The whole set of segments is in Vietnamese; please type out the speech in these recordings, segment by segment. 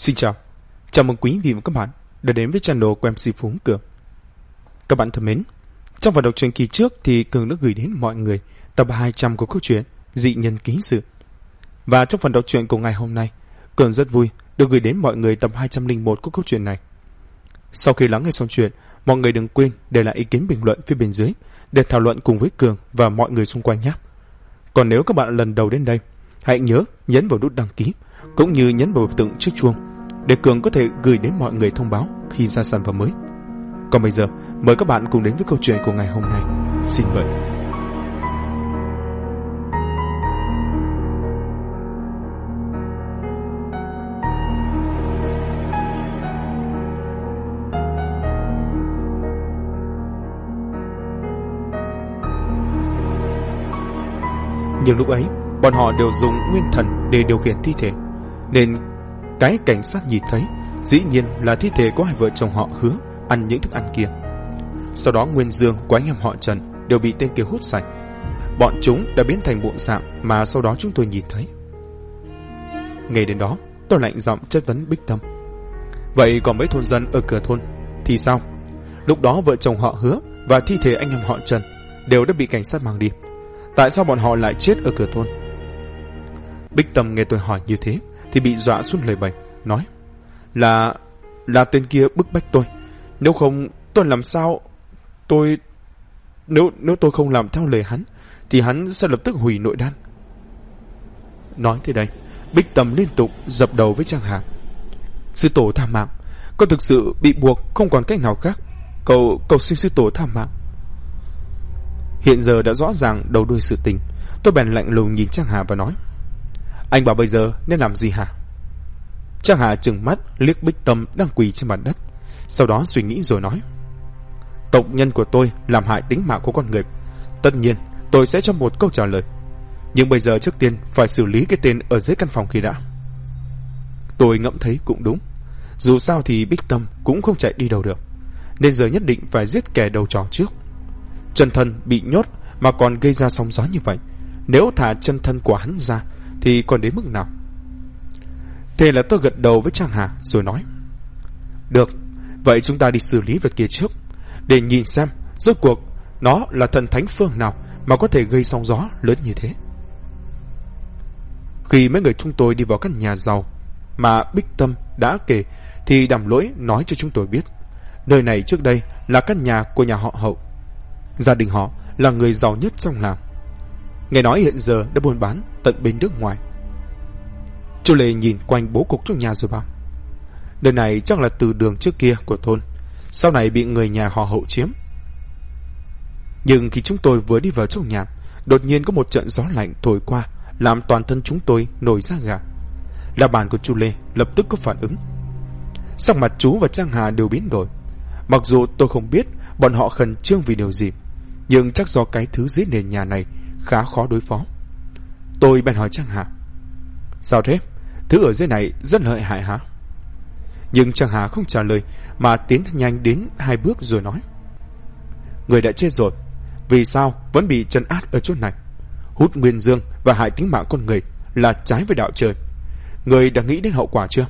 Xin chào, chào mừng quý vị và các bạn đã đến với channel của MC Phú Cường. Các bạn thân mến, trong phần đọc truyện kỳ trước thì Cường đã gửi đến mọi người tập 200 của câu chuyện Dị Nhân Ký Sự. Và trong phần đọc truyện của ngày hôm nay, Cường rất vui được gửi đến mọi người tập 201 của câu chuyện này. Sau khi lắng nghe xong chuyện, mọi người đừng quên để lại ý kiến bình luận phía bên dưới để thảo luận cùng với Cường và mọi người xung quanh nhé. Còn nếu các bạn lần đầu đến đây, hãy nhớ nhấn vào nút đăng ký cũng như nhấn vào biểu tượng chiếc chuông để Cường có thể gửi đến mọi người thông báo khi ra sản phẩm mới. Còn bây giờ, mời các bạn cùng đến với câu chuyện của ngày hôm nay. Xin mời. Nhưng lúc ấy, bọn họ đều dùng nguyên thần để điều khiển thi thể, nên cái cảnh sát nhìn thấy dĩ nhiên là thi thể của hai vợ chồng họ Hứa ăn những thức ăn kia. Sau đó Nguyên Dương của anh em họ Trần đều bị tên kia hút sạch. Bọn chúng đã biến thành bộ dạng mà sau đó chúng tôi nhìn thấy. Ngay đến đó, tôi lạnh giọng chất vấn Bích Tâm: vậy còn mấy thôn dân ở cửa thôn thì sao? Lúc đó vợ chồng họ Hứa và thi thể anh em họ Trần đều đã bị cảnh sát mang đi. Tại sao bọn họ lại chết ở cửa thôn? Bích Tâm nghe tôi hỏi như thế thì bị dọa xuống lời bày, nói: là tên kia bức bách tôi. Nếu không tôi làm sao Nếu tôi không làm theo lời hắn thì hắn sẽ lập tức hủy nội đan. Nói tới đây, Bích Tâm liên tục dập đầu với Trang Hà: sư tổ tha mạng, con thực sự bị buộc không còn cách nào khác. Cầu xin sư tổ tha mạng. Hiện giờ đã rõ ràng đầu đuôi sự tình, tôi bèn lạnh lùng nhìn Trang Hà và nói: anh bảo bây giờ nên làm gì hả? Trang Hà trừng mắt liếc Bích Tâm đang quỳ trên mặt đất, sau đó suy nghĩ rồi nói: tộc nhân của tôi làm hại tính mạng của con người, tất nhiên tôi sẽ cho một câu trả lời. Nhưng bây giờ trước tiên phải xử lý cái tên ở dưới căn phòng kia đã. Tôi ngẫm thấy cũng đúng, dù sao thì Bích Tâm cũng không chạy đi đâu được, nên giờ nhất định phải giết kẻ đầu trò trước. Chân thân bị nhốt mà còn gây ra sóng gió như vậy, nếu thả chân thân của hắn ra thì còn đến mức nào? Thế là tôi gật đầu với Trang Hà rồi nói: được, vậy chúng ta đi xử lý việc kia trước, để nhìn xem rốt cuộc nó là thần thánh phương nào mà có thể gây sóng gió lớn như thế. Khi mấy người chúng tôi đi vào căn nhà giàu mà Bích Tâm đã kể thì Đàm Lỗi nói cho chúng tôi biết nơi này trước đây là căn nhà của nhà họ Hậu. Gia đình họ là người giàu nhất trong làng, nghe nói hiện giờ đã buôn bán tận bên nước ngoài. Chú Lê nhìn quanh bố cục trong nhà rồi bảo: nơi này chắc là từ đường trước kia của thôn, sau này bị người nhà họ Hậu chiếm. Nhưng khi chúng tôi vừa đi vào trong nhà, đột nhiên có một trận gió lạnh thổi qua, làm toàn thân chúng tôi nổi da gà. La bàn của chú Lê lập tức có phản ứng. Sắc mặt chú và Trang Hà đều biến đổi. Mặc dù tôi không biết bọn họ khẩn trương vì điều gì, nhưng chắc do cái thứ dưới nền nhà này khá khó đối phó. Tôi bèn hỏi Trang Hà: sao thế? Thứ ở dưới này rất lợi hại hả? Nhưng Trang Hà không trả lời mà tiến nhanh đến 2 bước rồi nói: người đã chết rồi, vì sao vẫn bị trấn áp ở chỗ này? Hút nguyên dương và hại tính mạng con người là trái với đạo trời. Người đã nghĩ đến hậu quả chưa?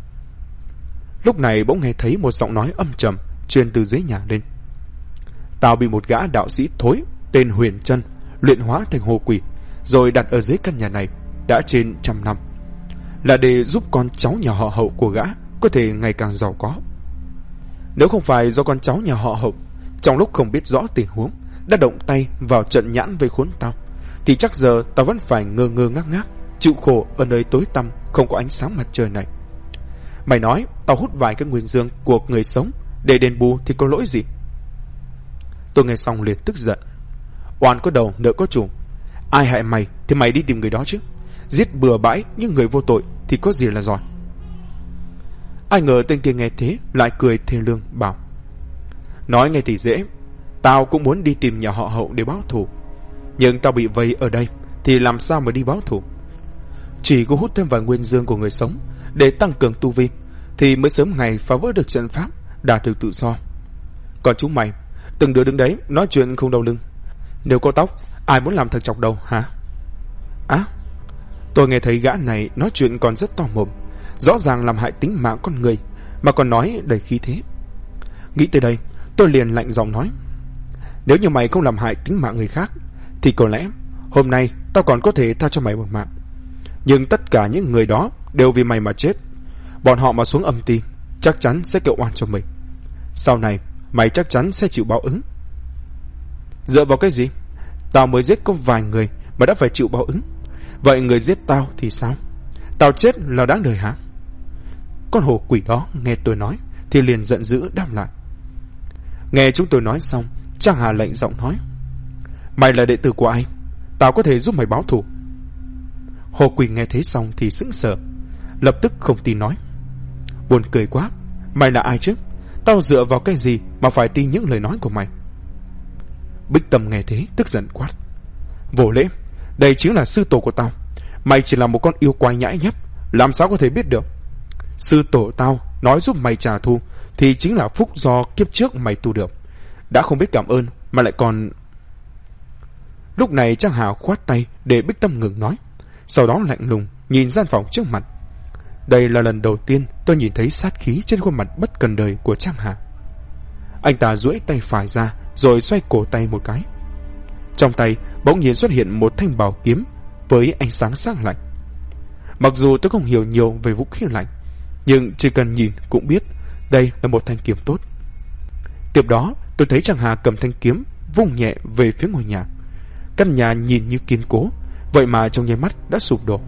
Lúc này bỗng nghe thấy một giọng nói âm trầm truyền từ dưới nhà lên: tao bị một gã đạo sĩ thối tên Huyền Trân luyện hóa thành hồ quỷ, rồi đặt ở dưới căn nhà này đã trên 100 năm, là để giúp con cháu nhà họ Hậu của gã có thể ngày càng giàu có. Nếu không phải do con cháu nhà họ Hậu trong lúc không biết rõ tình huống đã động tay vào trận nhãn vây khốn tao, thì chắc giờ tao vẫn phải ngơ ngơ ngác ngác chịu khổ ở nơi tối tăm không có ánh sáng mặt trời này. Mày nói tao hút vài cái nguyên dương của người sống để đền bù thì có lỗi gì? Tôi nghe xong liền tức giận: oan có đầu nợ có chủ, ai hại mày thì mày đi tìm người đó chứ. Giết bừa bãi những người vô tội thì có gì là giỏi. Ai ngờ tên kia nghe thế lại cười thê lương bảo: nói nghe thì dễ, tao cũng muốn đi tìm nhà họ Hậu để báo thù, nhưng tao bị vây ở đây thì làm sao mà đi báo thù? Chỉ có hút thêm vài nguyên dương của người sống để tăng cường tu vi thì mới sớm ngày phá vỡ được trận pháp, đạt được tự do. Còn chúng mày, từng đứa đứng đấy nói chuyện không đau lưng. Nếu có tóc, ai muốn làm thật chọc đầu hả? Tôi nghe thấy gã này nói chuyện còn rất to mồm, rõ ràng làm hại tính mạng con người, mà còn nói đầy khí thế. Nghĩ tới đây, tôi liền lạnh giọng nói: nếu như mày không làm hại tính mạng người khác, thì có lẽ hôm nay tao còn có thể tha cho mày một mạng. Nhưng tất cả những người đó đều vì mày mà chết. Bọn họ mà xuống âm ti, chắc chắn sẽ kêu oan cho mình. Sau này mày chắc chắn sẽ chịu báo ứng. Dựa vào cái gì? Tao mới giết có vài người mà đã phải chịu báo ứng. Vậy người giết tao thì sao? Tao chết là đáng đời hả? Con hổ quỷ đó nghe tôi nói thì liền giận dữ đáp lại. Nghe chúng tôi nói xong, Trang Hà lạnh giọng nói: mày là đệ tử của ai? Tao có thể giúp mày báo thù. Hồ quỷ nghe thế xong thì sững sờ, lập tức không tin nói: buồn cười quá, mày là ai chứ? Tao dựa vào cái gì mà phải tin những lời nói của mày? Bích Tâm nghe thế tức giận quát: vô lễ, đây chính là sư tổ của tao. Mày chỉ là một con yêu quái nhãi nhép, làm sao có thể biết được? Sư tổ tao nói giúp mày trả thù thì chính là phúc do kiếp trước mày tu được. Đã không biết cảm ơn mà lại còn... Lúc này Trang Hà khoát tay để Bích Tâm ngừng nói, sau đó lạnh lùng nhìn gian phòng trước mặt. Đây là lần đầu tiên tôi nhìn thấy sát khí trên khuôn mặt bất cần đời của Trang Hà. Anh ta duỗi tay phải ra rồi xoay cổ tay một cái. Trong tay bỗng nhiên xuất hiện một thanh bảo kiếm với ánh sáng sắc lạnh. Mặc dù tôi không hiểu nhiều về vũ khí lạnh, nhưng chỉ cần nhìn cũng biết đây là một thanh kiếm tốt. Tiếp đó tôi thấy Trang Hà cầm thanh kiếm vung nhẹ về phía ngôi nhà. Căn nhà nhìn như kiên cố, vậy mà trong nháy mắt đã sụp đổ.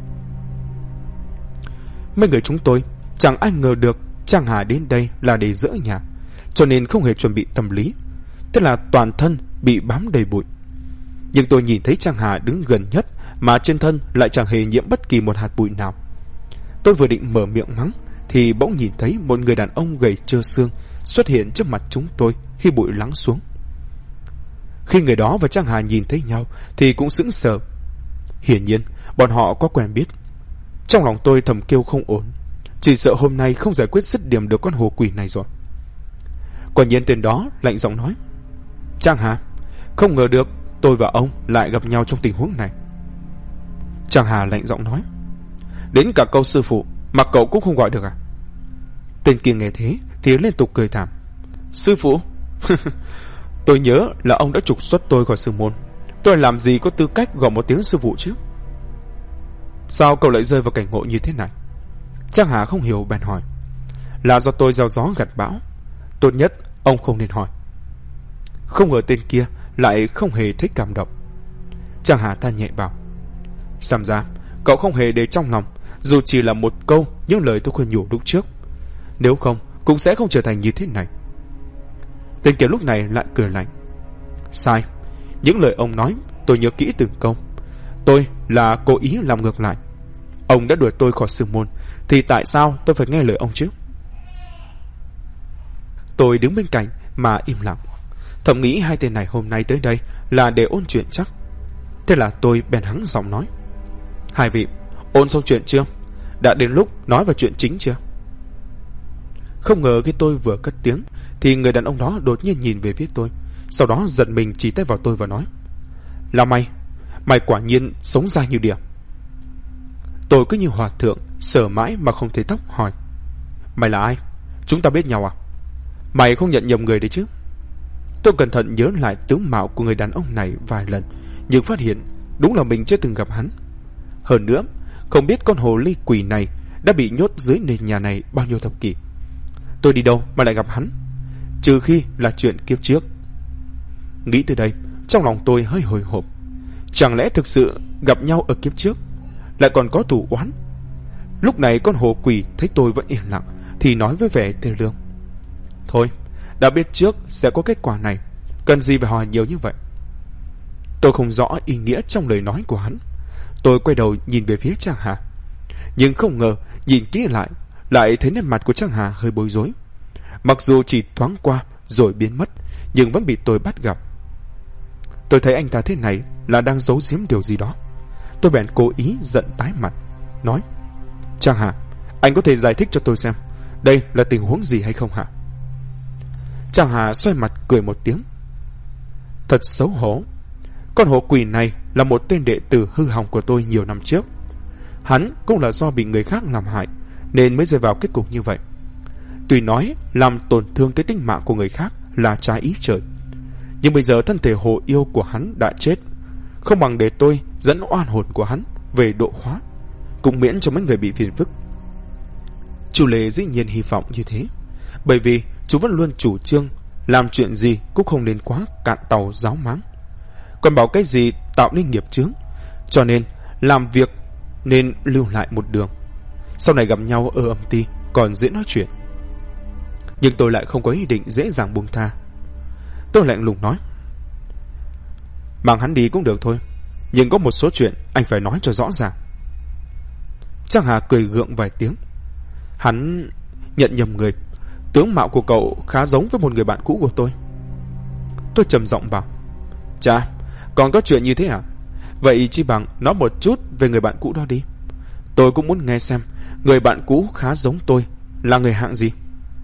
Mấy người chúng tôi chẳng ai ngờ được Trang Hà đến đây là để dỡ nhà, cho nên không hề chuẩn bị tâm lý. Thế là toàn thân bị bám đầy bụi. Nhưng tôi nhìn thấy Trang Hà đứng gần nhất mà trên thân lại chẳng hề nhiễm bất kỳ một hạt bụi nào. Tôi vừa định mở miệng mắng thì bỗng nhìn thấy một người đàn ông gầy trơ xương xuất hiện trước mặt chúng tôi khi bụi lắng xuống. Khi người đó và Trang Hà nhìn thấy nhau thì cũng sững sờ. Hiển nhiên bọn họ có quen biết. Trong lòng tôi thầm kêu không ổn, chỉ sợ hôm nay không giải quyết dứt điểm được con hồ quỷ này rồi. Quả nhiên tên đó lạnh giọng nói: Trang Hà, không ngờ được tôi và ông lại gặp nhau trong tình huống này. Trang Hà lạnh giọng nói: đến cả câu sư phụ mà cậu cũng không gọi được à? Tên kia nghe thế thì liên tục cười thảm: sư phụ? Tôi nhớ là ông đã trục xuất tôi khỏi sư môn. Tôi làm gì có tư cách gọi một tiếng sư phụ chứ? Sao cậu lại rơi vào cảnh ngộ như thế này? Trang Hà không hiểu bèn hỏi: là do tôi gieo gió gặt bão. Tốt nhất ông không nên hỏi. Không ngờ tên kia lại không hề thích cảm động. Trang Hà than nhẹ bảo: xem ra cậu không hề để trong lòng, dù chỉ là một câu những lời tôi khuyên nhủ lúc trước. Nếu không cũng sẽ không trở thành như thế này. Tên kia lúc này lại cười lạnh: sai, những lời ông nói tôi nhớ kỹ từng câu. Tôi là cố ý làm ngược lại. Ông đã đuổi tôi khỏi sư môn thì tại sao tôi phải nghe lời ông chứ? Tôi đứng bên cạnh mà im lặng, thầm nghĩ hai tên này hôm nay tới đây là để ôn chuyện chắc. Thế là tôi bèn hắng giọng nói: hai vị ôn xong chuyện chưa? Đã đến lúc nói vào chuyện chính chưa? Không ngờ khi tôi vừa cất tiếng thì người đàn ông đó đột nhiên nhìn về phía tôi, sau đó giật mình chỉ tay vào tôi và nói: là mày quả nhiên sống dai như đỉa. Tôi cứ như hòa thượng sờ mãi mà không thấy tóc, hỏi: mày là ai? Chúng ta biết nhau à? Mày không nhận nhầm người đấy chứ? Tôi cẩn thận nhớ lại tướng mạo của người đàn ông này vài lần, nhưng phát hiện đúng là mình chưa từng gặp hắn. Hơn nữa không biết con hồ ly quỷ này đã bị nhốt dưới nền nhà này bao nhiêu thập kỷ. Tôi đi đâu mà lại gặp hắn, trừ khi là chuyện kiếp trước. Nghĩ tới đây trong lòng tôi hơi hồi hộp. Chẳng lẽ thực sự gặp nhau ở kiếp trước, lại còn có thù oán? Lúc này con hồ quỷ thấy tôi vẫn yên lặng thì nói với vẻ thê lương: thôi, đã biết trước sẽ có kết quả này, cần gì phải hỏi nhiều như vậy? Tôi không rõ ý nghĩa trong lời nói của hắn. Tôi quay đầu nhìn về phía Trang Hà, nhưng không ngờ nhìn kỹ lại thấy nét mặt của Trang Hà hơi bối rối. Mặc dù chỉ thoáng qua rồi biến mất, nhưng vẫn bị tôi bắt gặp. Tôi thấy anh ta thế này là đang giấu giếm điều gì đó. Tôi bèn cố ý giận tái mặt, nói: Trang Hà, anh có thể giải thích cho tôi xem đây là tình huống gì hay không hả? Trang Hà xoay mặt cười một tiếng: thật xấu hổ. Con hổ quỷ này là một tên đệ tử hư hỏng của tôi nhiều năm trước. Hắn cũng là do bị người khác làm hại nên mới rơi vào kết cục như vậy. Tuy nói làm tổn thương tới tính mạng của người khác là trái ý trời, nhưng bây giờ thân thể hồ yêu của hắn đã chết, không bằng để tôi dẫn oan hồn của hắn về độ hóa, cũng miễn cho mấy người bị phiền phức. Chu Lê dĩ nhiên hy vọng như thế, bởi vì chú vẫn luôn chủ trương làm chuyện gì cũng không nên quá cạn tàu giáo máng, còn bảo cái gì tạo nên nghiệp chướng, cho nên làm việc nên lưu lại một đường, sau này gặp nhau ở âm ty còn dễ nói chuyện. Nhưng tôi lại không có ý định dễ dàng buông tha. Tôi lạnh lùng nói: mang hắn đi cũng được thôi, nhưng có một số chuyện anh phải nói cho rõ ràng. Trang Hà cười gượng vài tiếng. Hắn nhận nhầm người, tướng mạo của cậu khá giống với một người bạn cũ của tôi. Tôi trầm giọng bảo: chà, còn có chuyện như thế à? Vậy chi bằng nói một chút về người bạn cũ đó đi. Tôi cũng muốn nghe xem người bạn cũ khá giống tôi là người hạng gì.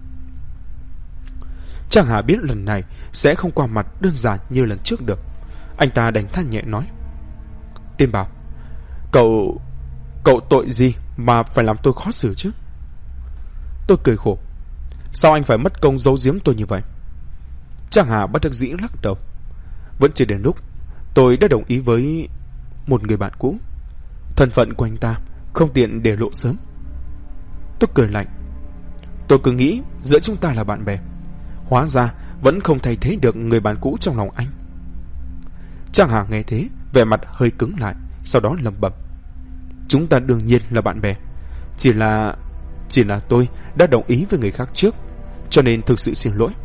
Trang Hà biết lần này sẽ không qua mặt đơn giản như lần trước được. Anh ta đành than nhẹ nói: Tiên Bảo, cậu tội gì mà phải làm tôi khó xử chứ? Tôi cười khổ: sao anh phải mất công giấu giếm tôi như vậy? Trang Hà bất đắc dĩ lắc đầu: vẫn chưa đến lúc. Tôi đã đồng ý với một người bạn cũ, thân phận của anh ta không tiện để lộ sớm. Tôi cười lạnh: tôi cứ nghĩ giữa chúng ta là bạn bè, hóa ra vẫn không thay thế được người bạn cũ trong lòng anh. Trang Hà nghe thế, vẻ mặt hơi cứng lại, sau đó lẩm bẩm: chúng ta đương nhiên là bạn bè, chỉ là tôi đã đồng ý với người khác trước, cho nên thực sự xin lỗi.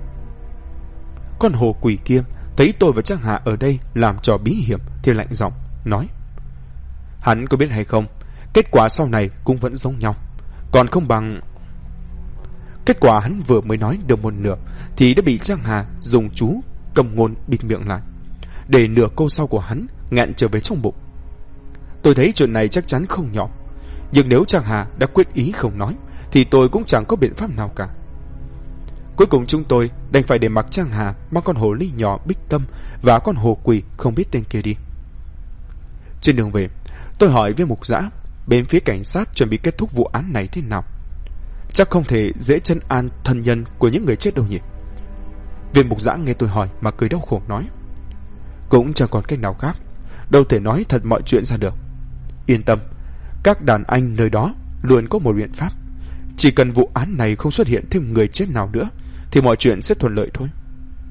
Con hồ quỷ kia thấy tôi và Trang Hà ở đây làm trò bí hiểm thì lạnh giọng nói: hắn có biết hay không, kết quả sau này cũng vẫn giống nhau, còn không bằng... Kết quả hắn vừa mới nói được một nửa thì đã bị Trang Hà dùng chú cầm ngôn bịt miệng lại, để nửa câu sau của hắn nghẹn trở về trong bụng. Tôi thấy chuyện này chắc chắn không nhỏ, nhưng nếu Trang Hà đã quyết ý không nói thì tôi cũng chẳng có biện pháp nào cả. Cuối cùng chúng tôi đành phải để mặc Trang Hà mang con hồ ly nhỏ Bích Tâm và con hồ quỷ không biết tên kia đi. Trên đường về, tôi hỏi với Mục Dã bên phía cảnh sát chuẩn bị kết thúc vụ án này thế nào. Chắc không thể dễ trấn an thân nhân của những người chết đâu nhỉ? Viên Mục Dã nghe tôi hỏi mà cười đau khổ nói: cũng chẳng còn cách nào khác, đâu thể nói thật mọi chuyện ra được. Yên tâm, các đàn anh nơi đó luôn có một biện pháp. Chỉ cần vụ án này không xuất hiện thêm người chết nào nữa thì mọi chuyện sẽ thuận lợi thôi.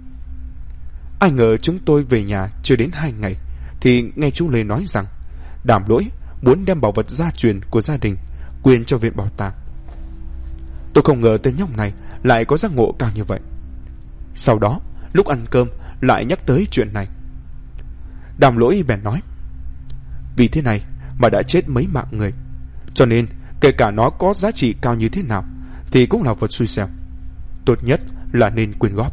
Ai ngờ chúng tôi về nhà chưa đến 2 ngày thì nghe chú Lê nói rằng Đàm Lỗi muốn đem bảo vật gia truyền của gia đình quyên cho viện bảo tàng. Tôi không ngờ tên nhóc này lại có giác ngộ cao như vậy. Sau đó lúc ăn cơm lại nhắc tới chuyện này. Đàm Lỗi bèn nói: vì thế này mà đã chết mấy mạng người, cho nên kể cả nó có giá trị cao như thế nào thì cũng là vật xui xẻo, tốt nhất là nên quyên góp.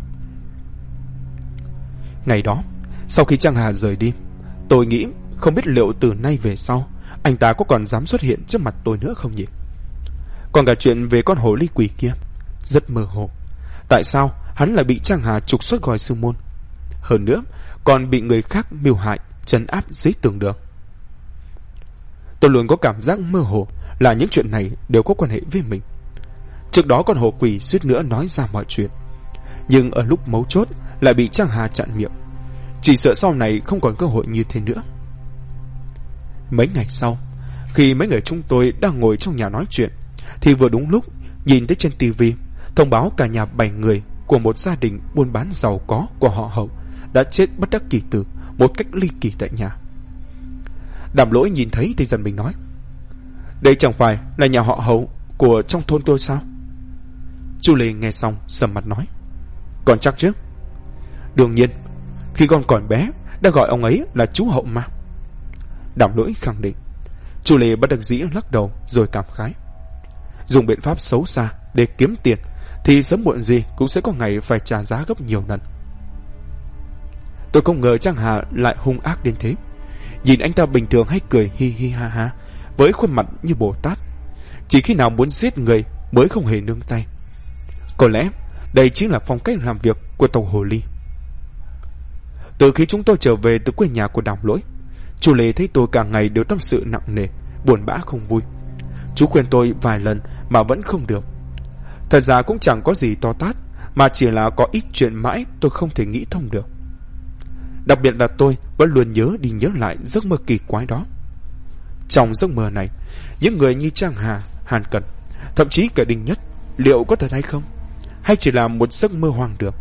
Ngày đó sau khi Trang Hà rời đi, tôi nghĩ không biết liệu từ nay về sau anh ta có còn dám xuất hiện trước mặt tôi nữa không nhỉ. Còn cả chuyện về con hồ ly quỷ kia rất mơ hồ. Tại sao hắn lại bị Trang Hà trục xuất khỏi sư môn, hơn nữa còn bị người khác mưu hại trấn áp dưới tường đường? Tôi luôn có cảm giác mơ hồ là những chuyện này đều có quan hệ với mình. Trước đó con hồ quỷ suýt nữa nói ra mọi chuyện, nhưng ở lúc mấu chốt lại bị Trang Hà chặn miệng. Chỉ sợ sau này không còn cơ hội như thế nữa. Mấy ngày sau, khi mấy người chúng tôi đang ngồi trong nhà nói chuyện, thì vừa đúng lúc nhìn thấy trên tivi thông báo cả nhà 7 người của một gia đình buôn bán giàu có của họ Hậu đã chết bất đắc kỳ tử một cách ly kỳ tại nhà. Đàm Lỗi nhìn thấy thì giận mình nói: đây chẳng phải là nhà họ Hậu của trong thôn tôi sao? Chu Lê nghe xong sầm mặt nói: còn chắc chứ. Đương nhiên, khi con còn bé đã gọi ông ấy là chú Hậu mà. Đàm Lỗi khẳng định. Chu Lê bất đắc dĩ lắc đầu rồi cảm khái: dùng biện pháp xấu xa để kiếm tiền thì sớm muộn gì cũng sẽ có ngày phải trả giá gấp nhiều lần. Tôi không ngờ Trang Hà lại hung ác đến thế. Nhìn anh ta bình thường hay cười hi hi ha ha với khuôn mặt như Bồ Tát, chỉ khi nào muốn giết người mới không hề nương tay. Có lẽ đây chính là phong cách làm việc của tàu hồ ly. Từ khi chúng tôi trở về từ quê nhà của Đàm Lỗi, Chu Lê thấy tôi cả ngày đều tâm sự nặng nề, buồn bã không vui. Chú khuyên tôi vài lần mà vẫn không được. Thật ra cũng chẳng có gì to tát, mà chỉ là có ít chuyện mãi tôi không thể nghĩ thông được. Đặc biệt là tôi vẫn luôn nhớ đi nhớ lại giấc mơ kỳ quái đó. Trong giấc mơ này, những người như Trang Hà, Hàn Cẩn, thậm chí cả Đinh Nhất, liệu có thật hay không? Hay chỉ là một giấc mơ hoang đường?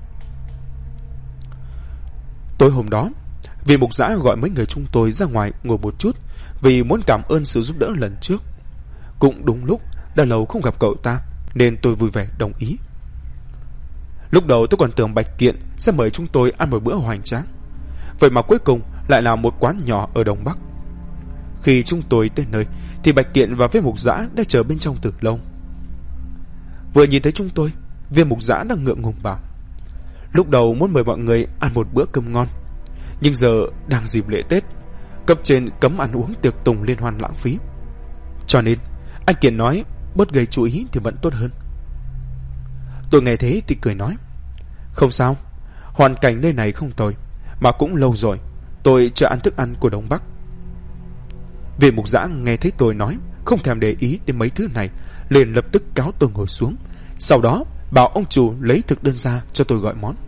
Tối hôm đó, Viên Mục Giã gọi mấy người chúng tôi ra ngoài ngồi một chút vì muốn cảm ơn sự giúp đỡ lần trước. Cũng đúng lúc đã lâu không gặp cậu ta, nên tôi vui vẻ đồng ý. Lúc đầu tôi còn tưởng Bạch Kiện sẽ mời chúng tôi ăn một bữa hoành tráng, vậy mà cuối cùng lại là một quán nhỏ ở Đông Bắc. Khi chúng tôi tới nơi thì Bạch Kiện và Viên Mục Giã đã chờ bên trong từ lâu. Vừa nhìn thấy chúng tôi, Viên Mục Giã đang ngượng ngùng bảo lúc đầu muốn mời mọi người ăn một bữa cơm ngon, nhưng giờ đang dịp lễ Tết, cấp trên cấm ăn uống tiệc tùng liên hoan lãng phí, cho nên anh Kiện nói bớt gây chú ý thì vẫn tốt hơn. Tôi nghe thế thì cười nói không sao, hoàn cảnh nơi này không tồi, mà cũng lâu rồi tôi chưa ăn thức ăn của Đông Bắc. Viên Mục Giã nghe thấy tôi nói không thèm để ý đến mấy thứ này, liền lập tức cáo tôi ngồi xuống, sau đó bảo ông chủ lấy thực đơn ra cho tôi gọi món.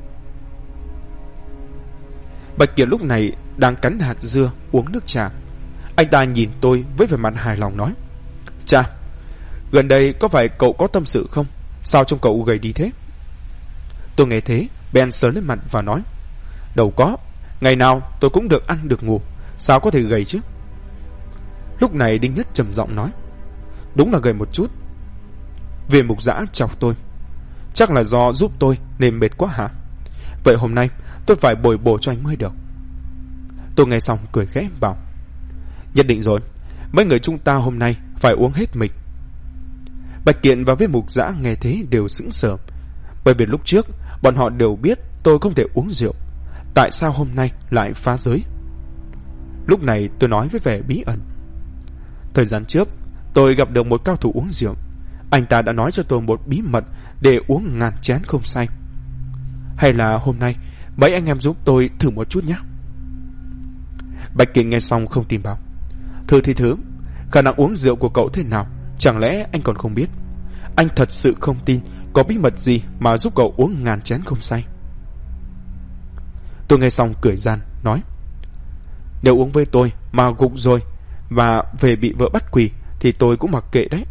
Bạch Kiệt lúc này đang cắn hạt dưa uống nước trà. Anh ta nhìn tôi với vẻ mặt hài lòng nói: "Chà, gần đây có phải cậu có tâm sự không? Sao trông cậu gầy đi thế?" Tôi nghe thế bèn sờ lên mặt và nói: "Đâu có, ngày nào tôi cũng được ăn được ngủ, sao có thể gầy chứ?" Lúc này Đinh Nhất trầm giọng nói: "Đúng là gầy một chút." Viên Mục Giã chọc tôi: "Chắc là do giúp tôi nên mệt quá hả? Vậy hôm nay tôi phải bồi bổ cho anh mới được." Tôi nghe xong cười khẽ bảo: "Nhất định rồi, mấy người chúng ta hôm nay phải uống hết mình." Bạch Kiện và Viên Mục Giã nghe thế đều sững sờ, bởi vì lúc trước bọn họ đều biết tôi không thể uống rượu, tại sao hôm nay lại phá giới. Lúc này tôi nói với vẻ bí ẩn: "Thời gian trước tôi gặp được một cao thủ uống rượu, anh ta đã nói cho tôi một bí mật để uống ngàn chén không say. Hay là hôm nay mấy anh em giúp tôi thử một chút nhé." Bạch Kiện nghe xong không tin bảo: "Thử thì thử, khả năng uống rượu của cậu thế nào, chẳng lẽ anh còn không biết? Anh thật sự không tin có bí mật gì mà giúp cậu uống ngàn chén không say." Tôi nghe xong cười gian nói: "Nếu uống với tôi mà gục rồi và về bị vợ bắt quỳ thì tôi cũng mặc kệ đấy."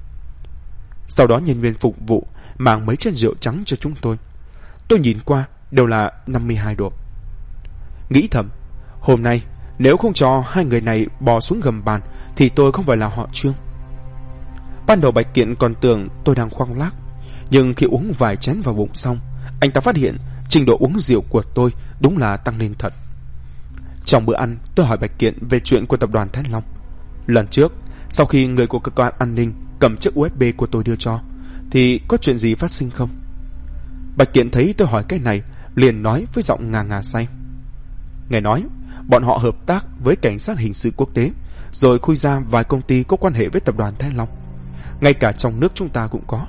Sau đó nhân viên phục vụ mang mấy chén rượu trắng cho chúng tôi. Tôi nhìn qua đều là 52 độ. Nghĩ thầm, hôm nay nếu không cho hai người này bò xuống gầm bàn thì tôi không phải là họ Trương. Ban đầu Bạch Kiện còn tưởng tôi đang khoác lác, nhưng khi uống vài chén vào bụng xong, anh ta phát hiện trình độ uống rượu của tôi đúng là tăng lên thật. Trong bữa ăn, tôi hỏi Bạch Kiện về chuyện của tập đoàn Thái Long. Lần trước, sau khi người của cơ quan an ninh cầm chiếc USB của tôi đưa cho, thì có chuyện gì phát sinh không? Bạch Kiện thấy tôi hỏi cái này, liền nói với giọng ngà ngà say: "Nghe nói, bọn họ hợp tác với cảnh sát hình sự quốc tế, rồi khui ra vài công ty có quan hệ với tập đoàn Thái Long. Ngay cả trong nước chúng ta cũng có.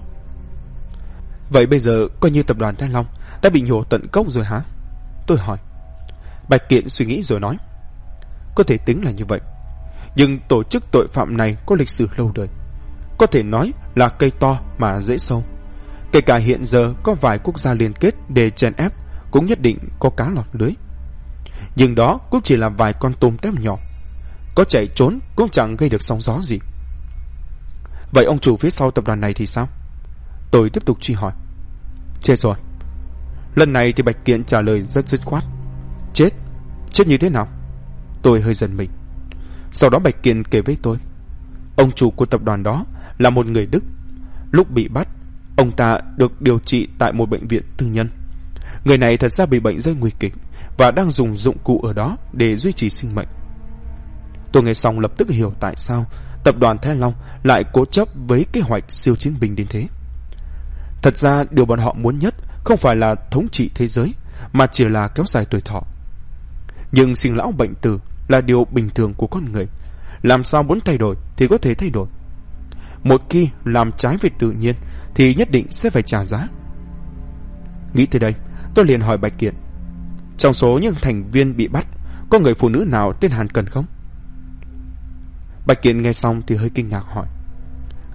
Vậy bây giờ coi như tập đoàn Thái Long đã bị nhổ tận gốc rồi hả?" Tôi hỏi. Bạch Kiện suy nghĩ rồi nói: "Có thể tính là như vậy, nhưng tổ chức tội phạm này có lịch sử lâu đời, có thể nói là cây to mà dễ sâu. Kể cả hiện giờ có vài quốc gia liên kết để chèn ép, cũng nhất định có cá lọt lưới. Nhưng đó cũng chỉ là vài con tôm tép nhỏ, có chạy trốn cũng chẳng gây được sóng gió gì. Vậy ông chủ phía sau tập đoàn này thì sao?" Tôi tiếp tục truy hỏi. "Chết rồi." Lần này thì Bạch Kiện trả lời rất dứt khoát: Chết? Chết như thế nào?" Tôi hơi giận mình. Sau đó Bạch Kiện kể với tôi, ông chủ của tập đoàn đó là một người Đức. Lúc bị bắt, ông ta được điều trị tại một bệnh viện tư nhân. Người này thật ra bị bệnh rất nguy kịch và đang dùng dụng cụ ở đó để duy trì sinh mệnh. Tôi nghe xong lập tức hiểu tại sao tập đoàn Thái Long lại cố chấp với kế hoạch siêu chiến binh đến thế. Thật ra điều bọn họ muốn nhất không phải là thống trị thế giới, mà chỉ là kéo dài tuổi thọ. Nhưng sinh lão bệnh tử là điều bình thường của con người, làm sao muốn thay đổi thì có thể thay đổi. Một khi làm trái với tự nhiên thì nhất định sẽ phải trả giá. Nghĩ tới đây, tôi liền hỏi Bạch Kiện: "Trong số những thành viên bị bắt, có người phụ nữ nào tên Hàn Cần không?" Bạch Kiện nghe xong thì hơi kinh ngạc hỏi: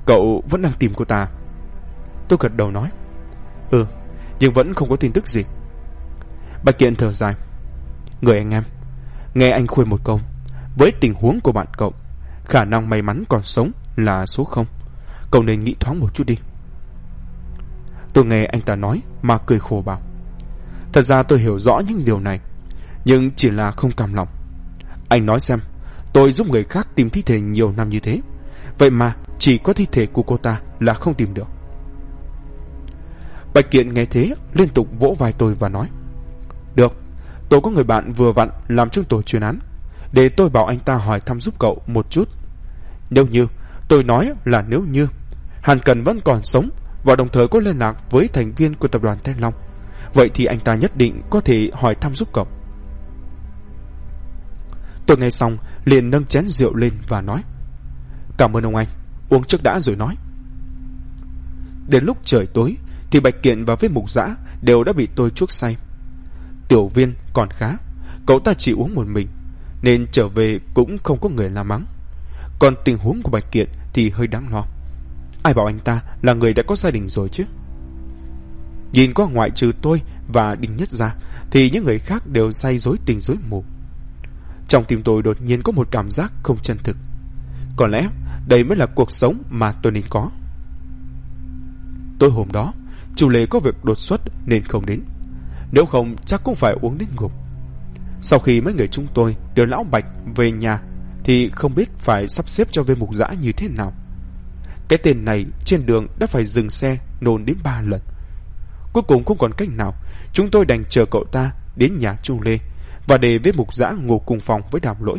Cậu vẫn đang tìm cô ta? Tôi gật đầu nói: Ừ, nhưng vẫn không có tin tức gì. Bạch Kiện thở dài: Người anh em, nghe anh khuyên một câu. Với tình huống của bạn cậu, khả năng may mắn còn sống là số 0. Cậu nên nghĩ thoáng một chút đi. Tôi nghe anh ta nói mà cười khổ bảo: Thật ra tôi hiểu rõ những điều này, nhưng chỉ là không cam lòng. Anh nói xem, tôi giúp người khác tìm thi thể nhiều năm như thế, vậy mà chỉ có thi thể của cô ta là không tìm được. Bạch Kiện nghe thế liên tục vỗ vai tôi và nói: Được, tôi có người bạn vừa vặn làm trong tổ chuyên án, để tôi bảo anh ta hỏi thăm giúp cậu một chút. Nếu như, tôi nói là nếu như Hàn Cần vẫn còn sống và đồng thời có liên lạc với thành viên của tập đoàn Thanh Long, vậy thì anh ta nhất định có thể hỏi thăm giúp cậu. Tôi nghe xong liền nâng chén rượu lên và nói: Cảm ơn ông anh, uống trước đã rồi nói. Đến lúc trời tối thì Bạch Kiện và Viên Mục Dã đều đã bị tôi chuốc say. Tiểu Viên còn khá, cậu ta chỉ uống một mình nên trở về cũng không có người la mắng. Còn tình huống của Bạch Kiện thì hơi đáng lo. Ai bảo anh ta là người đã có gia đình rồi chứ? Nhìn qua ngoại trừ tôi và Đinh Nhất ra thì những người khác đều say rối tình rối mù. Trong tim tôi đột nhiên có một cảm giác không chân thực. Có lẽ đây mới là cuộc sống mà tôi nên có. Tối hôm đó Chu Lê có việc đột xuất nên không đến, nếu không chắc cũng phải uống đến ngục. Sau khi mấy người chúng tôi đưa lão Bạch về nhà thì không biết phải sắp xếp cho Viên Mục Dã như thế nào. Cái tên này trên đường đã phải dừng xe nôn đến 3 lần. Cuối cùng không còn cách nào, chúng tôi đành chờ cậu ta đến nhà Chu Lê và để Viên Mục Dã ngủ cùng phòng với Đàm Lỗi.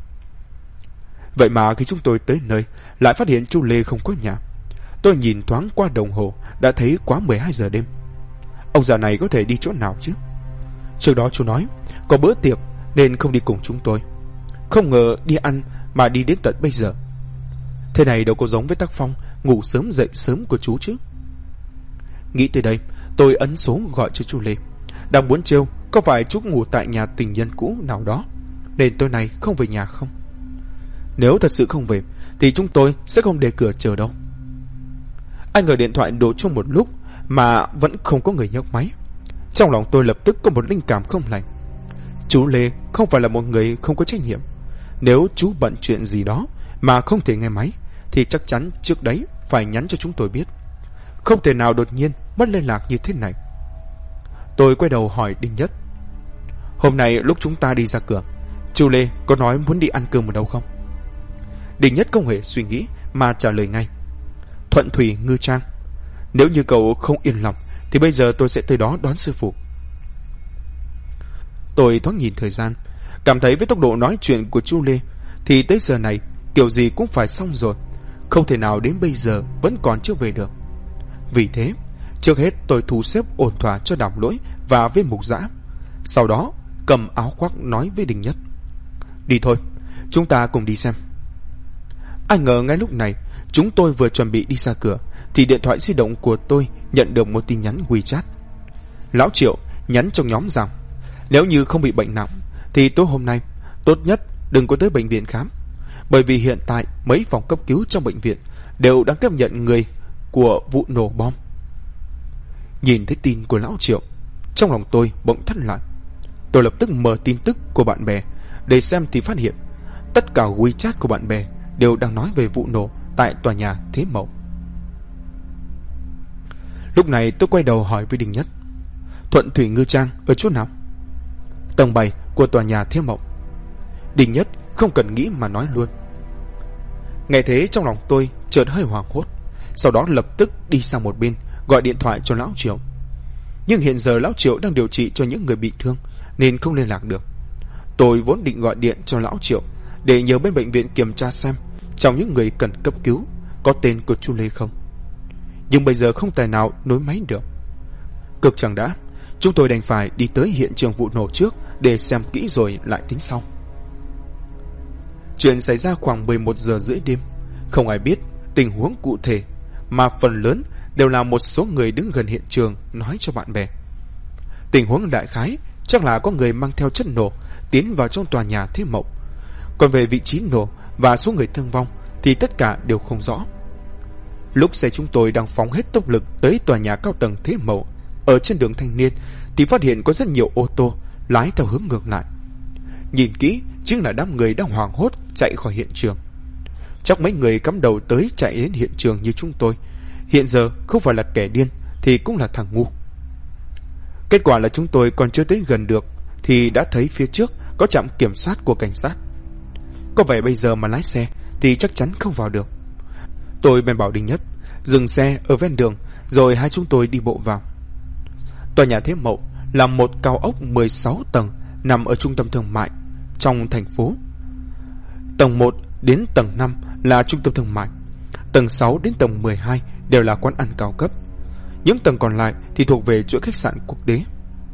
Vậy mà khi chúng tôi tới nơi lại phát hiện Chu Lê không có nhà. Tôi nhìn thoáng qua đồng hồ đã thấy quá 12 giờ đêm. Ông già này có thể đi chỗ nào chứ? Trước đó chú nói có bữa tiệc nên không đi cùng chúng tôi, không ngờ đi ăn mà đi đến tận bây giờ. Thế này đâu có giống với tác phong ngủ sớm dậy sớm của chú chứ. Nghĩ tới đây, tôi ấn số gọi cho Chu Lê, đang muốn trêu có phải chú ngủ tại nhà tình nhân cũ nào đó nên tối nay không về nhà không. Nếu thật sự không về thì chúng tôi sẽ không để cửa chờ đâu. Anh ở điện thoại đổ chuông một lúc mà vẫn không có người nhấc máy. Trong lòng tôi lập tức có một linh cảm không lành. Chú Lê không phải là một người không có trách nhiệm. Nếu chú bận chuyện gì đó mà không thể nghe máy thì chắc chắn trước đấy phải nhắn cho chúng tôi biết. Không thể nào đột nhiên mất liên lạc như thế này. Tôi quay đầu hỏi Đinh Nhất: Hôm nay lúc chúng ta đi ra cửa, chú Lê có nói muốn đi ăn cơm ở đâu không? Đinh Nhất không hề suy nghĩ mà trả lời ngay: Thuận Thủy Ngư Trang. Nếu như cậu không yên lòng thì bây giờ tôi sẽ tới đó đón sư phụ. Tôi thoáng nhìn thời gian, cảm thấy với tốc độ nói chuyện của Chu Lê thì tới giờ này kiểu gì cũng phải xong rồi, không thể nào đến bây giờ vẫn còn chưa về được. Vì thế trước hết tôi thu xếp ổn thỏa cho Đàm Lỗi và Viên Mục Dã, sau đó cầm áo khoác nói với Đinh Nhất: Đi thôi, chúng ta cùng đi xem. Ai ngờ ngay lúc này chúng tôi vừa chuẩn bị đi ra cửa thì điện thoại di động của tôi nhận được một tin nhắn WeChat. Lão Triệu nhắn trong nhóm rằng nếu như không bị bệnh nặng thì tối hôm nay tốt nhất đừng có tới bệnh viện khám, bởi vì hiện tại mấy phòng cấp cứu trong bệnh viện đều đang tiếp nhận người của vụ nổ bom. Nhìn thấy tin của Lão Triệu, trong lòng tôi bỗng thắt lại. Tôi lập tức mở tin tức của bạn bè để xem thì phát hiện tất cả WeChat của bạn bè đều đang nói về vụ nổ tại tòa nhà Thế Mậu. Lúc này tôi quay đầu hỏi với Đinh Nhất: Thuận Thủy Ngư Trang ở chỗ nào? Tầng 7 của tòa nhà Thế Mậu. Đinh Nhất không cần nghĩ mà nói luôn. Nghe thế trong lòng tôi chợt hơi hoảng hốt, sau đó lập tức đi sang một bên gọi điện thoại cho Lão Triệu. Nhưng hiện giờ Lão Triệu đang điều trị cho những người bị thương nên không liên lạc được. Tôi vốn định gọi điện cho Lão Triệu để nhờ bên bệnh viện kiểm tra xem trong những người cần cấp cứu có tên của Chu Lê không, nhưng bây giờ không tài nào nối máy được. Cực chẳng đã, chúng tôi đành phải đi tới hiện trường vụ nổ trước để xem kỹ rồi lại tính sau. Chuyện xảy ra khoảng 11 giờ rưỡi đêm. Không ai biết tình huống cụ thể, mà phần lớn đều là một số người đứng gần hiện trường nói cho bạn bè. Tình huống đại khái chắc là có người mang theo chất nổ tiến vào trong tòa nhà Thế Mậu. Còn về vị trí nổ và số người thương vong thì tất cả đều không rõ. Lúc xe chúng tôi đang phóng hết tốc lực tới tòa nhà cao tầng Thế Mậu ở trên đường Thanh Niên thì phát hiện có rất nhiều ô tô lái theo hướng ngược lại. Nhìn kỹ chính là đám người đang hoảng hốt chạy khỏi hiện trường. Chắc mấy người cắm đầu tới chạy đến hiện trường như chúng tôi hiện giờ không phải là kẻ điên thì cũng là thằng ngu. Kết quả là chúng tôi còn chưa tới gần được thì đã thấy phía trước có trạm kiểm soát của cảnh sát. Có vẻ bây giờ mà lái xe thì chắc chắn không vào được. Tôi bèn bảo Đinh Nhất dừng xe ở ven đường, rồi hai chúng tôi đi bộ vào. Tòa nhà Thế Mậu là một cao ốc 16 tầng nằm ở trung tâm thương mại trong thành phố. Tầng 1 đến tầng 5 là trung tâm thương mại, tầng 6 đến tầng 12 đều là quán ăn cao cấp. Những tầng còn lại thì thuộc về chuỗi khách sạn quốc tế.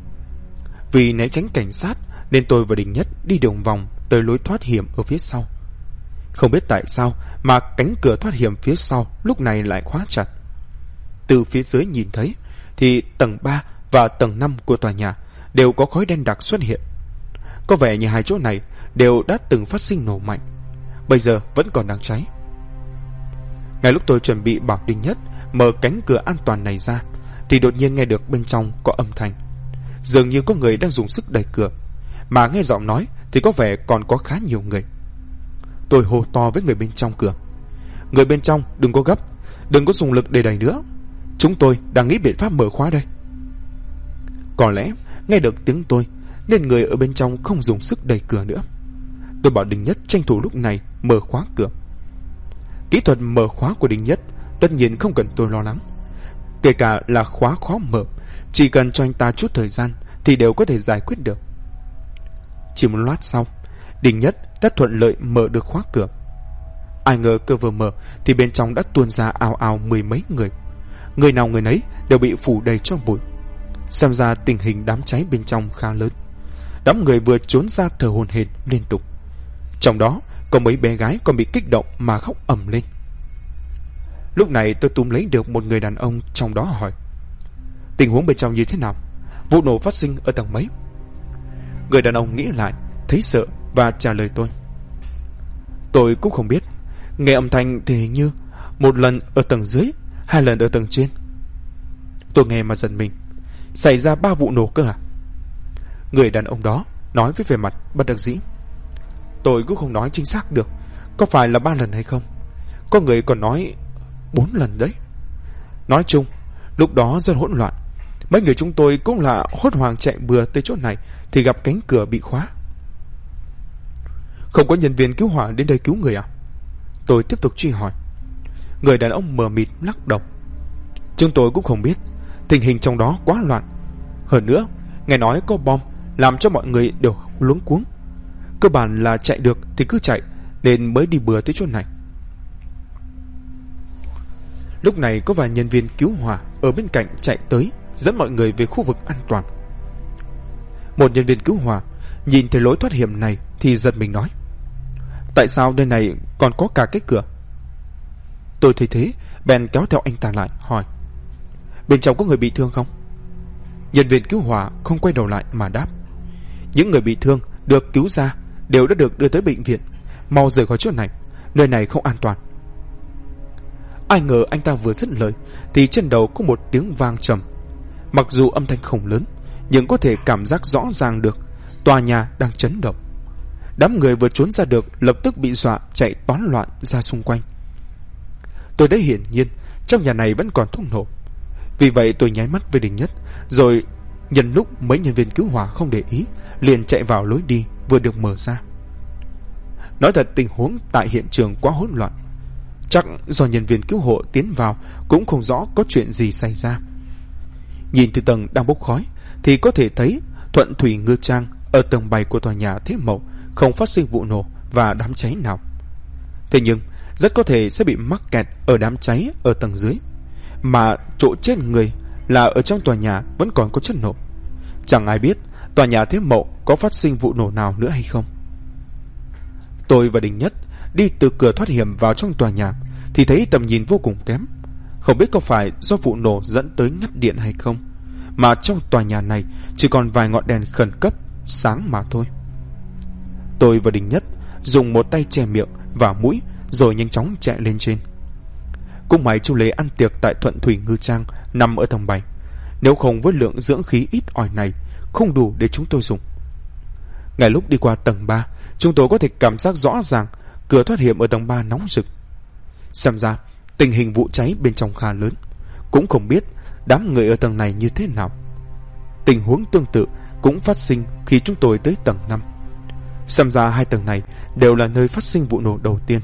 Vì né tránh cảnh sát nên tôi và Đinh Nhất đi đường vòng tới lối thoát hiểm ở phía sau. Không biết tại sao mà cánh cửa thoát hiểm phía sau lúc này lại khóa chặt. Từ phía dưới nhìn thấy thì tầng 3 và tầng 5 của tòa nhà đều có khói đen đặc xuất hiện. Có vẻ như hai chỗ này đều đã từng phát sinh nổ mạnh, bây giờ vẫn còn đang cháy. Ngay lúc tôi chuẩn bị bảo Đinh Nhất mở cánh cửa an toàn này ra thì đột nhiên nghe được bên trong có âm thanh, dường như có người đang dùng sức đẩy cửa, mà nghe giọng nói thì có vẻ còn có khá nhiều người. Tôi hô to với người bên trong cửa: "Người bên trong đừng có gấp, đừng có dùng lực để đẩy nữa, chúng tôi đang nghĩ biện pháp mở khóa đây." Có lẽ nghe được tiếng tôi nên người ở bên trong không dùng sức đẩy cửa nữa. Tôi bảo Đinh Nhất tranh thủ lúc này mở khóa cửa. Kỹ thuật mở khóa của Đinh Nhất tất nhiên không cần tôi lo lắng. Kể cả là khóa khó mở, chỉ cần cho anh ta chút thời gian thì đều có thể giải quyết được. Chỉ một lát sau, Đinh Nhất đã thuận lợi mở được khóa cửa. Ai ngờ cửa vừa mở thì bên trong đã tuôn ra ào ào mười mấy người. Người nào người nấy đều bị phủ đầy cho bụi. Xem ra tình hình đám cháy bên trong khá lớn. Đám người vừa trốn ra thở hổn hển liên tục. Trong đó có mấy bé gái còn bị kích động mà khóc ầm lên. Lúc này tôi túm lấy được một người đàn ông trong đó hỏi: "Tình huống bên trong như thế nào? Vụ nổ phát sinh ở tầng mấy?" Người đàn ông nghĩ lại, thấy sợ và trả lời tôi: "Tôi cũng không biết. Nghe âm thanh thì hình như một lần ở tầng dưới, 2 lần ở tầng trên." Tôi nghe mà giật mình. Xảy ra 3 vụ nổ cơ à? Người đàn ông đó nói với vẻ mặt bất đắc dĩ: "Tôi cũng không nói chính xác được có phải là 3 lần hay không. Có người còn nói 4 lần đấy. Nói chung lúc đó rất hỗn loạn. Mấy người chúng tôi cũng là hốt hoảng chạy bừa tới chỗ này thì gặp cánh cửa bị khóa." "Không có nhân viên cứu hỏa đến đây cứu người à?" Tôi tiếp tục truy hỏi. Người đàn ông mờ mịt lắc đầu: "Chúng tôi cũng không biết, tình hình trong đó quá loạn. Hơn nữa nghe nói có bom làm cho mọi người đều luống cuống. Cơ bản là chạy được thì cứ chạy, nên mới đi bừa tới chỗ này." Lúc này có vài nhân viên cứu hỏa ở bên cạnh chạy tới dẫn mọi người về khu vực an toàn. Một nhân viên cứu hỏa nhìn thấy lối thoát hiểm này thì giật mình nói: "Tại sao nơi này còn có cả cái cửa?" Tôi thấy thế bèn kéo theo anh ta lại hỏi: "Bên trong có người bị thương không?" Nhân viên cứu hỏa không quay đầu lại mà đáp: "Những người bị thương được cứu ra đều đã được đưa tới bệnh viện, mau rời khỏi chỗ này, nơi này không an toàn." Ai ngờ anh ta vừa dứt lời thì trên đầu có một tiếng vang trầm. Mặc dù âm thanh không lớn nhưng có thể cảm giác rõ ràng được tòa nhà đang chấn động. Đám người vừa trốn ra được lập tức bị dọa chạy toán loạn ra xung quanh. Tôi thấy hiển nhiên trong nhà này vẫn còn thuốc nổ. Vì vậy tôi nháy mắt với Đinh Nhất, rồi nhân lúc mấy nhân viên cứu hỏa không để ý liền chạy vào lối đi vừa được mở ra. Nói thật, tình huống tại hiện trường quá hỗn loạn. Chắc do nhân viên cứu hộ tiến vào cũng không rõ có chuyện gì xảy ra. Nhìn từ tầng đang bốc khói thì có thể thấy Thuận Thủy Ngư Trang ở tầng 7 của tòa nhà Thế Mậu không phát sinh vụ nổ và đám cháy nào. Thế nhưng rất có thể sẽ bị mắc kẹt ở đám cháy ở tầng dưới, mà chỗ chết người là ở trong tòa nhà vẫn còn có chất nổ. Chẳng ai biết tòa nhà Thế Mậu có phát sinh vụ nổ nào nữa hay không. Tôi và Đinh Nhất đi từ cửa thoát hiểm vào trong tòa nhà thì thấy tầm nhìn vô cùng kém. Không biết có phải do vụ nổ dẫn tới ngắt điện hay không, mà trong tòa nhà này chỉ còn vài ngọn đèn khẩn cấp sáng mà thôi. Tôi và Đinh Nhất dùng một tay che miệng và mũi rồi nhanh chóng chạy lên trên. Cũng may chú Lê ăn tiệc tại Thuận Thủy Ngư Trang nằm ở tầng 7. Nếu không với lượng dưỡng khí ít ỏi này, không đủ để chúng tôi dùng. Ngay lúc đi qua tầng 3, chúng tôi có thể cảm giác rõ ràng cửa thoát hiểm ở tầng 3 nóng rực. Xem ra tình hình vụ cháy bên trong khá lớn. Cũng không biết đám người ở tầng này như thế nào. Tình huống tương tự cũng phát sinh khi chúng tôi tới tầng 5. Xem ra hai tầng này đều là nơi phát sinh vụ nổ đầu tiên.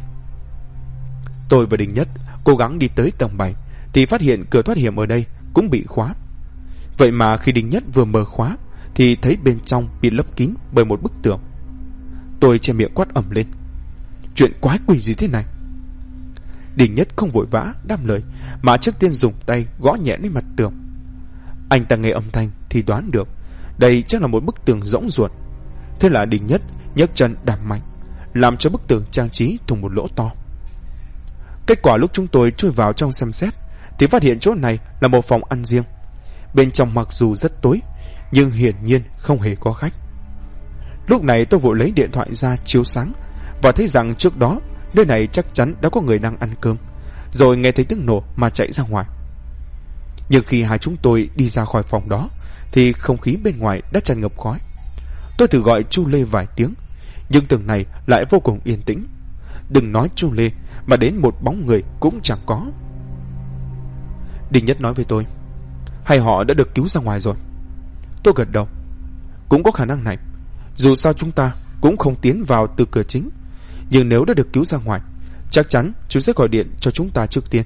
Tôi và Đình Nhất cố gắng đi tới tầng 7 thì phát hiện cửa thoát hiểm ở đây cũng bị khóa. Vậy mà khi Đình Nhất vừa mở khóa thì thấy bên trong bị lấp kín bởi một bức tường. Tôi che miệng quát ầm lên: chuyện quái quỷ gì thế này? Đình Nhất không vội vã đáp lời, mà trước tiên dùng tay gõ nhẹ lên mặt tường. Anh ta nghe âm thanh thì đoán được đây chắc là một bức tường rỗng ruột. Thế là Đình Nhất nhấc chân đạp mạnh, làm cho bức tường trang trí thủng một lỗ to. Kết quả lúc chúng tôi chui vào trong xem xét thì phát hiện chỗ này là một phòng ăn riêng. Bên trong mặc dù rất tối, nhưng hiển nhiên không hề có khách. Lúc này tôi vội lấy điện thoại ra chiếu sáng và thấy rằng trước đó nơi này chắc chắn đã có người đang ăn cơm, rồi nghe thấy tiếng nổ mà chạy ra ngoài. Nhưng khi hai chúng tôi đi ra khỏi phòng đó thì không khí bên ngoài đã tràn ngập khói. Tôi thử gọi chú Lê vài tiếng, nhưng tầng này lại vô cùng yên tĩnh. Đừng nói chú Lê, mà đến một bóng người cũng chẳng có. Đình Nhất nói với tôi: hay họ đã được cứu ra ngoài rồi? Tôi gật đầu. Cũng có khả năng này. Dù sao chúng ta cũng không tiến vào từ cửa chính, nhưng nếu đã được cứu ra ngoài, chắc chắn chú sẽ gọi điện cho chúng ta trước tiên.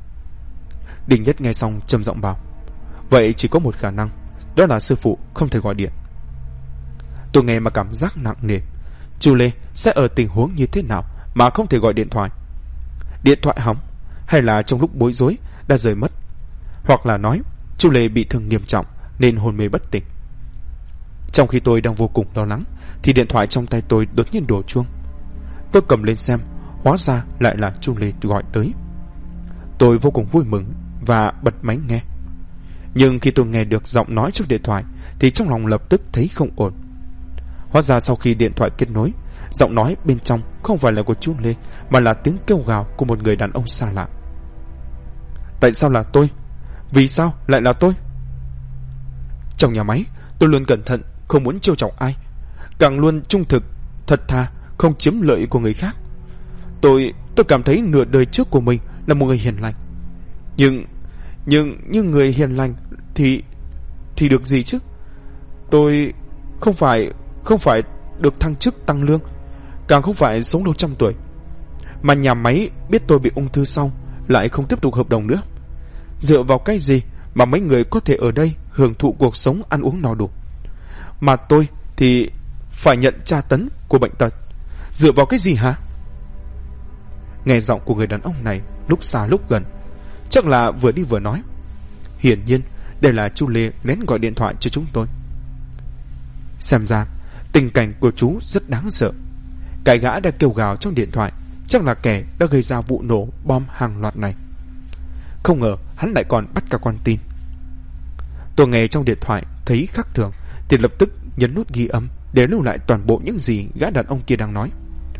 Đình Nhất nghe xong trầm giọng bảo: vậy chỉ có một khả năng, đó là sư phụ không thể gọi điện. Tôi nghe mà cảm giác nặng nề. Chú Lê sẽ ở tình huống như thế nào mà không thể gọi điện thoại? Điện thoại hỏng, hay là trong lúc bối rối đã rời mất, hoặc là nói chú Lê bị thương nghiêm trọng nên hôn mê bất tỉnh. Trong khi tôi đang vô cùng lo lắng thì điện thoại trong tay tôi đột nhiên đổ chuông. Tôi cầm lên xem, hóa ra lại là chú Lê gọi tới. Tôi vô cùng vui mừng và bật máy nghe. Nhưng khi tôi nghe được giọng nói trong điện thoại thì trong lòng lập tức thấy không ổn. Hóa ra sau khi điện thoại kết nối, giọng nói bên trong không phải là của chú Lê, mà là tiếng kêu gào của một người đàn ông xa lạ. Tại sao là tôi? Vì sao lại là tôi? Trong nhà máy, tôi luôn cẩn thận, không muốn trêu chọc ai, càng luôn trung thực, thật thà, không chiếm lợi của người khác. Tôi cảm thấy nửa đời trước của mình là một người hiền lành. Nhưng người hiền lành thì được gì chứ? Tôi không phải được thăng chức tăng lương, càng không phải sống lâu trăm tuổi. Mà nhà máy biết tôi bị ung thư sau lại không tiếp tục hợp đồng nữa. Dựa vào cái gì mà mấy người có thể ở đây hưởng thụ cuộc sống ăn uống no đủ, mà tôi thì phải nhận tra tấn của bệnh tật? Dựa vào cái gì hả? Nghe giọng của người đàn ông này lúc xa lúc gần, chắc là vừa đi vừa nói. Hiển nhiên đây là chú Lê lén gọi điện thoại cho chúng tôi. Xem ra tình cảnh của chú rất đáng sợ. Cái gã đã kêu gào trong điện thoại chắc là kẻ đã gây ra vụ nổ bom hàng loạt này. Không ngờ hắn lại còn bắt cả con tin. Tôi nghe trong điện thoại thấy khác thường thì lập tức nhấn nút ghi âm để lưu lại toàn bộ những gì gã đàn ông kia đang nói.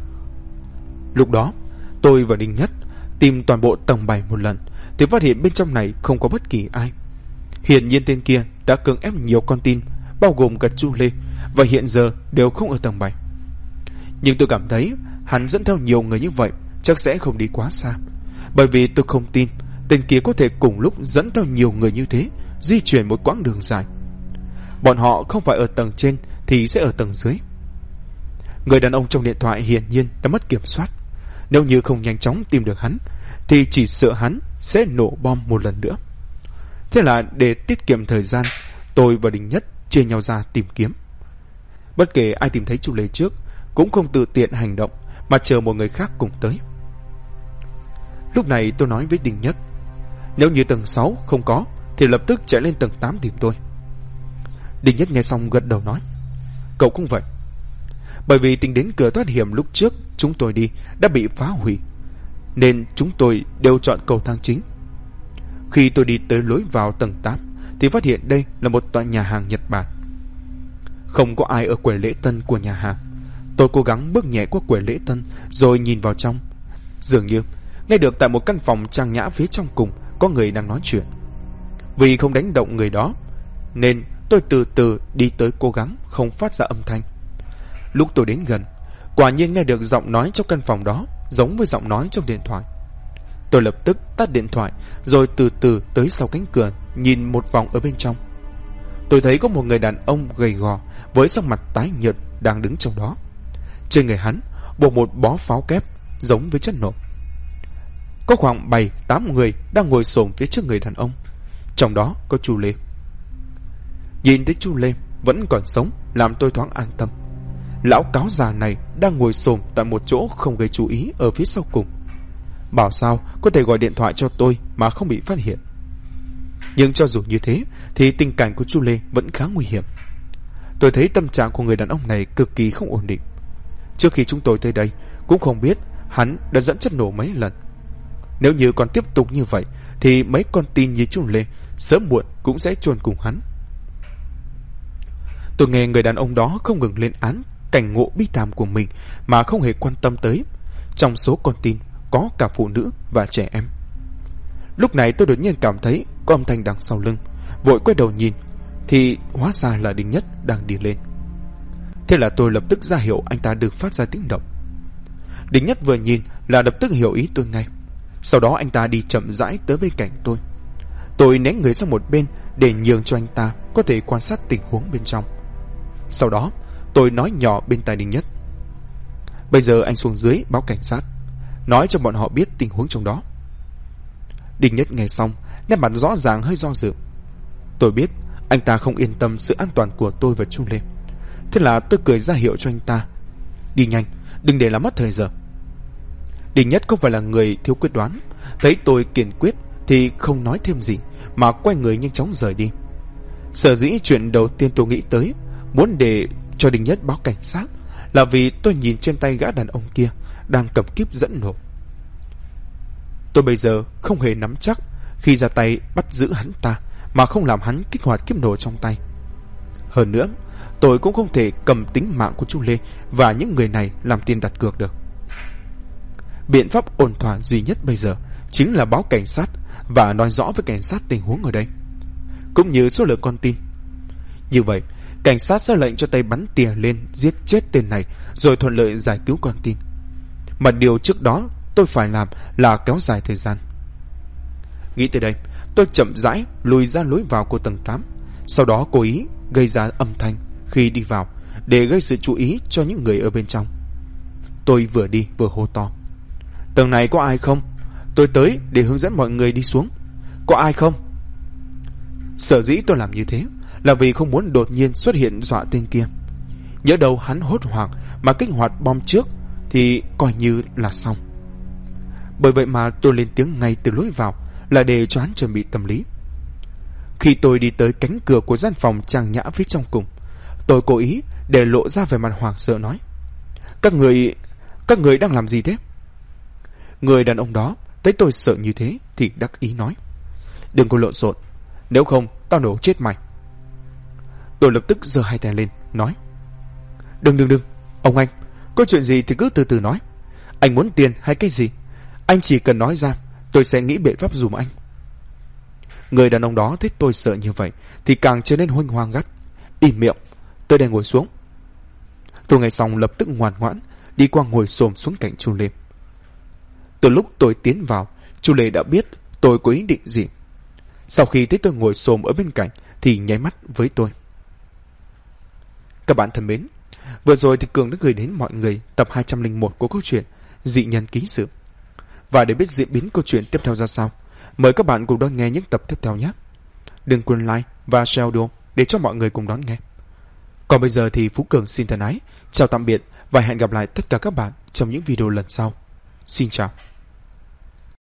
Lúc đó tôi và Đình Nhất tìm toàn bộ tầng 7 một lần thì phát hiện bên trong này không có bất kỳ ai. Hiển nhiên tên kia đã cưỡng ép nhiều con tin, bao gồm cả chú Lê, và hiện giờ đều không ở tầng 7. Nhưng tôi cảm thấy hắn dẫn theo nhiều người như vậy chắc sẽ không đi quá xa, bởi vì tôi không tin tên kia có thể cùng lúc dẫn theo nhiều người như thế di chuyển một quãng đường dài. Bọn họ không phải ở tầng trên thì sẽ ở tầng dưới. Người đàn ông trong điện thoại hiển nhiên đã mất kiểm soát. Nếu như không nhanh chóng tìm được hắn thì chỉ sợ hắn sẽ nổ bom một lần nữa. Thế là để tiết kiệm thời gian, tôi và Đình Nhất chia nhau ra tìm kiếm. Bất kể ai tìm thấy chú Lê trước cũng không tự tiện hành động, mà chờ một người khác cùng tới. Lúc này tôi nói với Đình Nhất: nếu như tầng 6 không có thì lập tức chạy lên tầng 8 tìm tôi. Đình Nhất nghe xong gật đầu nói: cậu cũng vậy. Bởi vì tính đến cửa thoát hiểm lúc trước chúng tôi đi đã bị phá hủy, nên chúng tôi đều chọn cầu thang chính. Khi tôi đi tới lối vào tầng 8 thì phát hiện đây là một tòa nhà hàng Nhật Bản. Không có ai ở quầy lễ tân của nhà hàng. Tôi cố gắng bước nhẹ qua quầy lễ tân rồi nhìn vào trong. Dường như nghe được tại một căn phòng trang nhã phía trong cùng có người đang nói chuyện. Vì không đánh động người đó nên tôi từ từ đi tới, cố gắng không phát ra âm thanh. Lúc tôi đến gần, quả nhiên nghe được giọng nói trong căn phòng đó giống với giọng nói trong điện thoại. Tôi lập tức tắt điện thoại rồi từ từ tới sau cánh cửa, nhìn một vòng ở bên trong. Tôi thấy có một người đàn ông gầy gò với sắc mặt tái nhợt đang đứng trong đó. Trên người hắn buộc một bó pháo kép giống với chất nổ. Có khoảng 7-8 người đang ngồi xổm phía trước người đàn ông, trong đó có chú Lê. Nhìn thấy chú Lê vẫn còn sống làm tôi thoáng an tâm. Lão cáo già này đang ngồi xổm tại một chỗ không gây chú ý ở phía sau cùng. Bảo sao có thể gọi điện thoại cho tôi mà không bị phát hiện. Nhưng cho dù như thế thì tình cảnh của chú Lê vẫn khá nguy hiểm. Tôi thấy tâm trạng của người đàn ông này cực kỳ không ổn định. Trước khi chúng tôi tới đây cũng không biết hắn đã dẫn chất nổ mấy lần. Nếu như còn tiếp tục như vậy thì mấy con tin như chú Lê sớm muộn cũng sẽ chôn cùng hắn. Tôi nghe người đàn ông đó không ngừng lên án cảnh ngộ bi thảm của mình mà không hề quan tâm tới trong số con tin có cả phụ nữ và trẻ em. Lúc này tôi đột nhiên cảm thấy có âm thanh đằng sau lưng, vội quay đầu nhìn thì hóa ra là Đinh Nhất đang đi lên. Thế là tôi lập tức ra hiệu anh ta đừng phát ra tiếng động. Đinh Nhất vừa nhìn là lập tức hiểu ý tôi ngay. Sau đó anh ta đi chậm rãi tới bên cạnh tôi. Tôi né người sang một bên để nhường cho anh ta có thể quan sát tình huống bên trong. Sau đó tôi nói nhỏ bên tai Đinh Nhất: "Bây giờ anh xuống dưới báo cảnh sát, nói cho bọn họ biết tình huống trong đó." Đinh Nhất nghe xong, nét mặt rõ ràng hơi do dự. Tôi biết anh ta không yên tâm sự an toàn của tôi và Chu Lê. Thế là tôi cười ra hiệu cho anh ta: "Đi nhanh, đừng để làm mất thời giờ." Đinh Nhất không phải là người thiếu quyết đoán, thấy tôi kiên quyết thì không nói thêm gì mà quay người nhanh chóng rời đi. Sở dĩ chuyện đầu tiên tôi nghĩ tới muốn để cho Đinh Nhất báo cảnh sát là vì tôi nhìn trên tay gã đàn ông kia đang cầm kíp dẫn nổ. Tôi bây giờ không hề nắm chắc khi ra tay bắt giữ hắn ta mà không làm hắn kích hoạt kíp nổ trong tay. Hơn nữa, tôi cũng không thể cầm tính mạng của chú Lê và những người này làm tiền đặt cược được. Biện pháp ổn thỏa duy nhất bây giờ chính là báo cảnh sát và nói rõ với cảnh sát tình huống ở đây, cũng như số lượng con tin. Như vậy, cảnh sát sẽ lệnh cho tay bắn tỉa lên giết chết tên này rồi thuận lợi giải cứu con tin. Mà điều trước đó tôi phải làm là kéo dài thời gian. Nghĩ tới đây, tôi chậm rãi lùi ra lối vào của tầng 8, sau đó cố ý gây ra âm thanh khi đi vào để gây sự chú ý cho những người ở bên trong. Tôi vừa đi vừa hô to: "Tầng này có ai không? Tôi tới để hướng dẫn mọi người đi xuống. Có ai không?" Sở dĩ tôi làm như thế là vì không muốn đột nhiên xuất hiện dọa tên kia. Nhớ đầu hắn hốt hoảng mà kích hoạt bom trước thì coi như là xong. Bởi vậy mà tôi lên tiếng ngay từ lối vào là để cho hắn chuẩn bị tâm lý. Khi tôi đi tới cánh cửa của gian phòng trang nhã phía trong cùng, tôi cố ý để lộ ra vẻ mặt hoảng sợ nói: Các người đang làm gì thế?" Người đàn ông đó thấy tôi sợ như thế thì đắc ý nói: "Đừng có lộn xộn, nếu không tao nổ chết mày." Tôi lập tức giơ hai tay lên nói: Đừng, ông anh, có chuyện gì thì cứ từ từ nói. Anh muốn tiền hay cái gì, anh chỉ cần nói ra, tôi sẽ nghĩ biện pháp dùm anh." Người đàn ông đó thấy tôi sợ như vậy thì càng trở nên huênh hoang gắt: "Im miệng, tôi đang ngồi xuống." Tôi nghe xong lập tức ngoan ngoãn đi qua ngồi xổm xuống cạnh chú Lê. Từ lúc tôi tiến vào, chú Lê đã biết tôi có ý định gì. Sau khi thấy tôi ngồi xổm ở bên cạnh thì nháy mắt với tôi. Các bạn thân mến, vừa rồi thì Cường đã gửi đến mọi người tập 201 của câu chuyện Dị Nhân Ký Sự. Và để biết diễn biến câu chuyện tiếp theo ra sao, mời các bạn cùng đón nghe những tập tiếp theo nhé. Đừng quên like và share audio để cho mọi người cùng đón nghe. Còn bây giờ thì Phú Cường xin thân ái chào tạm biệt và hẹn gặp lại tất cả các bạn trong những video lần sau. Xin chào.